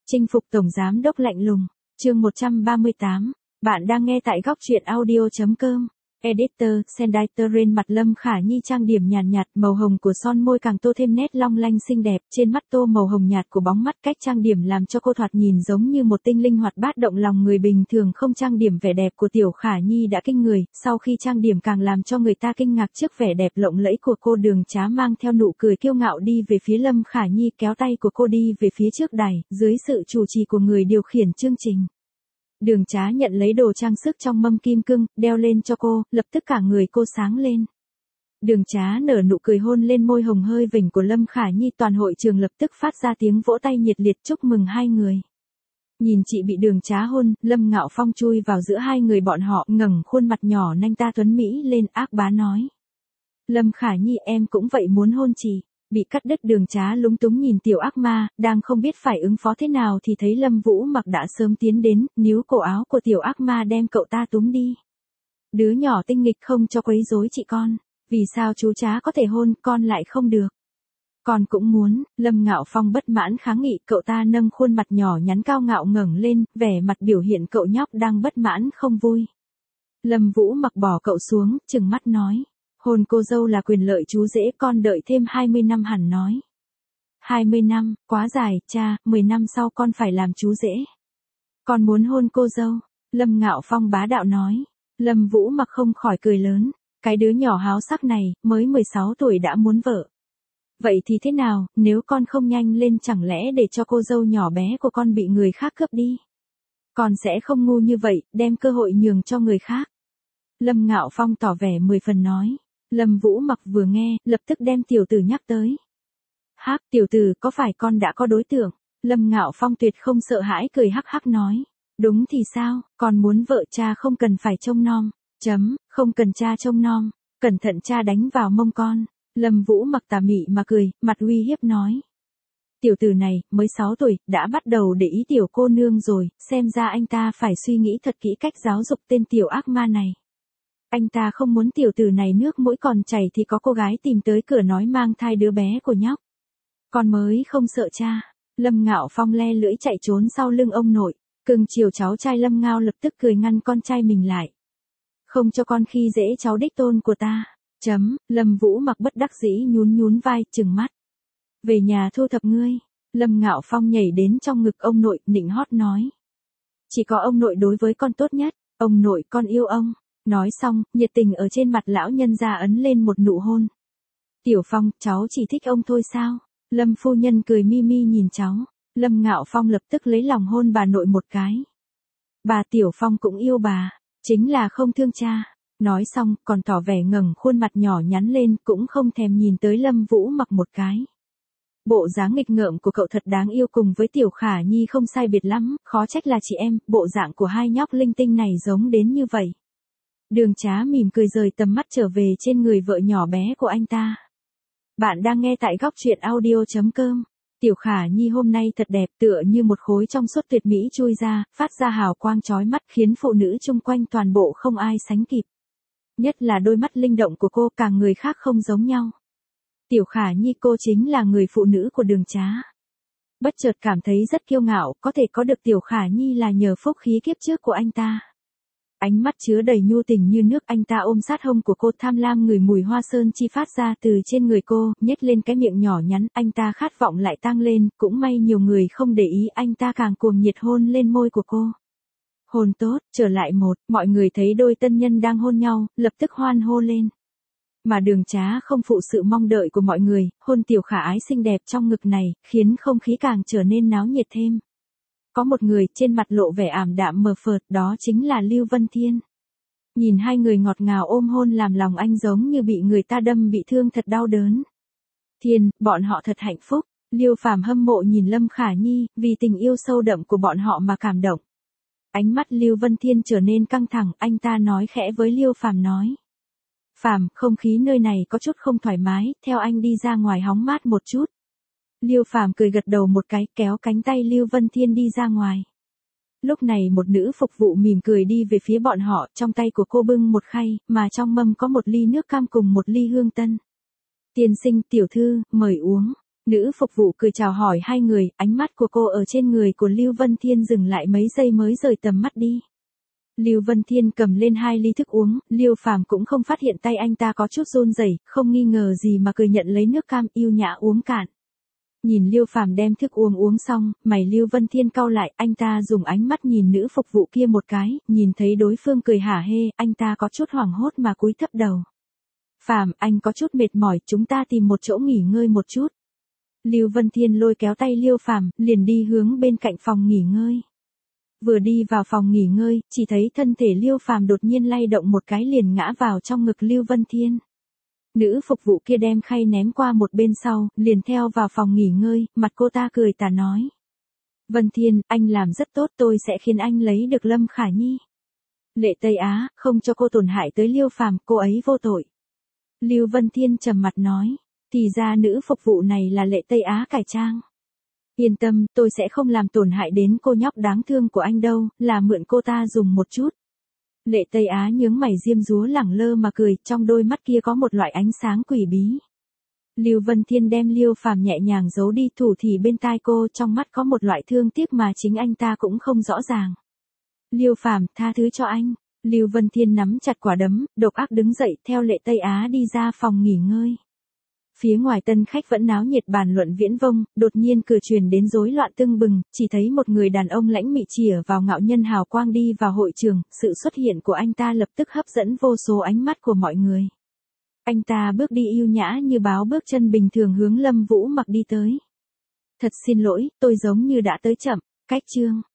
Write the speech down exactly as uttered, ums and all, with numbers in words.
Chinh phục tổng giám đốc lạnh lùng, chương một trăm ba mươi tám. Bạn đang nghe tại góc truyện audio chấm com. Editor, Sendai Rain mặt Lâm Khả Nhi trang điểm nhàn nhạt, màu hồng của son môi càng tô thêm nét long lanh xinh đẹp, trên mắt tô màu hồng nhạt của bóng mắt, cách trang điểm làm cho cô thoạt nhìn giống như một tinh linh hoạt bát động lòng người bình thường không trang điểm. Vẻ đẹp của Tiểu Khả Nhi đã kinh người, sau khi trang điểm càng làm cho người ta kinh ngạc trước vẻ đẹp lộng lẫy của cô. Đường Trá mang theo nụ cười kiêu ngạo đi về phía Lâm Khả Nhi, kéo tay của cô đi về phía trước đài, dưới sự chủ trì của người điều khiển chương trình. Đường Trá nhận lấy đồ trang sức trong mâm kim cương, đeo lên cho cô, lập tức cả người cô sáng lên. Đường Trá nở nụ cười hôn lên môi hồng hơi vểnh của Lâm Khả Nhi, toàn hội trường lập tức phát ra tiếng vỗ tay nhiệt liệt chúc mừng hai người. Nhìn chị bị Đường Trá hôn, Lâm Ngạo Phong chui vào giữa hai người bọn họ, ngẩng khuôn mặt nhỏ nanh ta tuấn mỹ lên, ác bá nói. Lâm Khả Nhi, em cũng vậy muốn hôn chị. Bị cắt đứt. Đường Trá lúng túng nhìn tiểu ác ma, đang không biết phải ứng phó thế nào thì thấy Lâm Vũ Mặc đã sớm tiến đến, níu cổ áo của tiểu ác ma đem cậu ta túm đi. Đứa nhỏ tinh nghịch, không cho quấy rối chị con. Vì sao chú Trá có thể hôn, con lại không được? Con cũng muốn. Lâm Ngạo Phong bất mãn kháng nghị, cậu ta nâng khuôn mặt nhỏ nhắn cao ngạo ngẩng lên, vẻ mặt biểu hiện cậu nhóc đang bất mãn không vui. Lâm Vũ Mặc bỏ cậu xuống, trừng mắt nói. Hôn cô dâu là quyền lợi chú rể, con đợi thêm hai mươi năm hẳn nói. hai mươi năm, quá dài, cha, mười năm sau con phải làm chú rể. Con muốn hôn cô dâu. Lâm Ngạo Phong bá đạo nói. Lâm Vũ Mặc không khỏi cười lớn. Cái đứa nhỏ háo sắc này, mới mười sáu tuổi đã muốn vợ. Vậy thì thế nào, nếu con không nhanh lên chẳng lẽ để cho cô dâu nhỏ bé của con bị người khác cướp đi? Con sẽ không ngu như vậy, đem cơ hội nhường cho người khác. Lâm Ngạo Phong tỏ vẻ mười phần nói. Lâm Vũ Mặc vừa nghe, lập tức đem tiểu tử nhắc tới. Hắc, tiểu tử, có phải con đã có đối tượng? Lâm Ngạo Phong tuyệt không sợ hãi cười hắc hắc nói. Đúng thì sao, con muốn vợ, cha không cần phải trông nom. Chấm, không cần cha trông nom. Cẩn thận cha đánh vào mông con. Lâm Vũ Mặc tà mị mà cười, mặt uy hiếp nói. Tiểu tử này, mới sáu tuổi, đã bắt đầu để ý tiểu cô nương rồi, xem ra anh ta phải suy nghĩ thật kỹ cách giáo dục tên tiểu ác ma này. Anh ta không muốn tiểu tử này nước mũi còn chảy thì có cô gái tìm tới cửa nói mang thai đứa bé của nhóc. Con mới không sợ cha. Lâm Ngạo Phong le lưỡi chạy trốn sau lưng ông nội. Cưng chiều cháu trai Lâm Ngao lập tức cười ngăn con trai mình lại. Không cho con khi dễ cháu đích tôn của ta. Chấm, Lâm Vũ Mặc bất đắc dĩ nhún nhún vai, trừng mắt. Về nhà thu thập ngươi. Lâm Ngạo Phong nhảy đến trong ngực ông nội, nịnh hót nói. Chỉ có ông nội đối với con tốt nhất. Ông nội, con yêu ông. Nói xong, nhiệt tình ở trên mặt lão nhân ra ấn lên một nụ hôn. Tiểu Phong, cháu chỉ thích ông thôi sao? Lâm phu nhân cười mi mi nhìn cháu. Lâm Ngạo Phong lập tức lấy lòng hôn bà nội một cái. Bà Tiểu Phong cũng yêu bà, chính là không thương cha. Nói xong, còn tỏ vẻ ngẩng khuôn mặt nhỏ nhắn lên, cũng không thèm nhìn tới Lâm Vũ Mặc một cái. Bộ dáng nghịch ngợm của cậu thật đáng yêu, cùng với Tiểu Khả Nhi không sai biệt lắm, khó trách là chị em, bộ dạng của hai nhóc linh tinh này giống đến như vậy. Đường Trá mỉm cười rời tầm mắt trở về trên người vợ nhỏ bé của anh ta. Bạn đang nghe tại góc truyện audio chấm com. Tiểu Khả Nhi hôm nay thật đẹp, tựa như một khối trong suốt tuyệt mỹ chui ra, phát ra hào quang chói mắt khiến phụ nữ chung quanh toàn bộ không ai sánh kịp. Nhất là đôi mắt linh động của cô, càng người khác không giống nhau. Tiểu Khả Nhi, cô chính là người phụ nữ của Đường Trá. Bất chợt cảm thấy rất kiêu ngạo, có thể có được Tiểu Khả Nhi là nhờ phúc khí kiếp trước của anh ta. Ánh mắt chứa đầy nhu tình như nước, anh ta ôm sát hông của cô, tham lam ngửi mùi hoa sơn chi phát ra từ trên người cô, nhếch lên cái miệng nhỏ nhắn, anh ta khát vọng lại tăng lên, cũng may nhiều người không để ý, anh ta càng cuồng nhiệt hôn lên môi của cô. Hôn tốt, trở lại một, mọi người thấy đôi tân nhân đang hôn nhau, lập tức hoan hô lên. Mà Đường Trá không phụ sự mong đợi của mọi người, hôn Tiểu Khả Ái xinh đẹp trong ngực này, khiến không khí càng trở nên náo nhiệt thêm. Có một người trên mặt lộ vẻ ảm đạm mờ phợt, đó chính là Lưu Vân Thiên. Nhìn hai người ngọt ngào ôm hôn làm lòng anh giống như bị người ta đâm bị thương thật đau đớn. Thiên, bọn họ thật hạnh phúc. Liêu Phàm hâm mộ nhìn Lâm Khả Nhi, vì tình yêu sâu đậm của bọn họ mà cảm động. Ánh mắt Lưu Vân Thiên trở nên căng thẳng, anh ta nói khẽ với Liêu Phàm nói. Phàm, không khí nơi này có chút không thoải mái, theo anh đi ra ngoài hóng mát một chút. Liêu Phàm cười gật đầu một cái, kéo cánh tay Lưu Vân Thiên đi ra ngoài. Lúc này một nữ phục vụ mỉm cười đi về phía bọn họ, trong tay của cô bưng một khay, mà trong mâm có một ly nước cam cùng một ly hương tân. Tiên sinh, tiểu thư, mời uống. Nữ phục vụ cười chào hỏi hai người, ánh mắt của cô ở trên người của Lưu Vân Thiên dừng lại mấy giây mới rời tầm mắt đi. Lưu Vân Thiên cầm lên hai ly thức uống, Liêu Phàm cũng không phát hiện tay anh ta có chút run rẩy, không nghi ngờ gì mà cười nhận lấy nước cam yêu nhã uống cạn. Nhìn Liêu Phàm đem thức uống uống xong, mày Lưu Vân Thiên cau lại, anh ta dùng ánh mắt nhìn nữ phục vụ kia một cái, nhìn thấy đối phương cười hả hê, anh ta có chút hoảng hốt mà cúi thấp đầu. Phàm, anh có chút mệt mỏi, chúng ta tìm một chỗ nghỉ ngơi một chút. Lưu Vân Thiên lôi kéo tay Liêu Phàm, liền đi hướng bên cạnh phòng nghỉ ngơi. Vừa đi vào phòng nghỉ ngơi, chỉ thấy thân thể Liêu Phàm đột nhiên lay động một cái liền ngã vào trong ngực Lưu Vân Thiên. Nữ phục vụ kia đem khay ném qua một bên sau, liền theo vào phòng nghỉ ngơi, mặt cô ta cười tà nói. Vân Thiên, anh làm rất tốt, tôi sẽ khiến anh lấy được Lâm Khả Nhi. Lệ Tây Á, không cho cô tổn hại tới Liêu Phàm, cô ấy vô tội. Lưu Vân Thiên trầm mặt nói, thì ra nữ phục vụ này là Lệ Tây Á cải trang. Yên tâm, tôi sẽ không làm tổn hại đến cô nhóc đáng thương của anh đâu, là mượn cô ta dùng một chút. Lệ Tây Á nhướng mày diêm dúa lẳng lơ mà cười, trong đôi mắt kia có một loại ánh sáng quỷ bí. Lưu Vân Thiên đem Liêu Phàm nhẹ nhàng giấu đi, thủ thì bên tai cô, trong mắt có một loại thương tiếc mà chính anh ta cũng không rõ ràng. Liêu Phàm, tha thứ cho anh. Lưu Vân Thiên nắm chặt quả đấm, độc ác đứng dậy, theo Lệ Tây Á đi ra phòng nghỉ ngơi. Phía ngoài tân khách vẫn náo nhiệt bàn luận viễn vông, đột nhiên cửa truyền đến rối loạn tưng bừng, chỉ thấy một người đàn ông lãnh mị chìa vào ngạo nhân hào quang đi vào hội trường, sự xuất hiện của anh ta lập tức hấp dẫn vô số ánh mắt của mọi người. Anh ta bước đi yêu nhã như báo bước chân bình thường hướng Lâm Vũ Mặc đi tới. Thật xin lỗi, tôi giống như đã tới chậm, cách chương.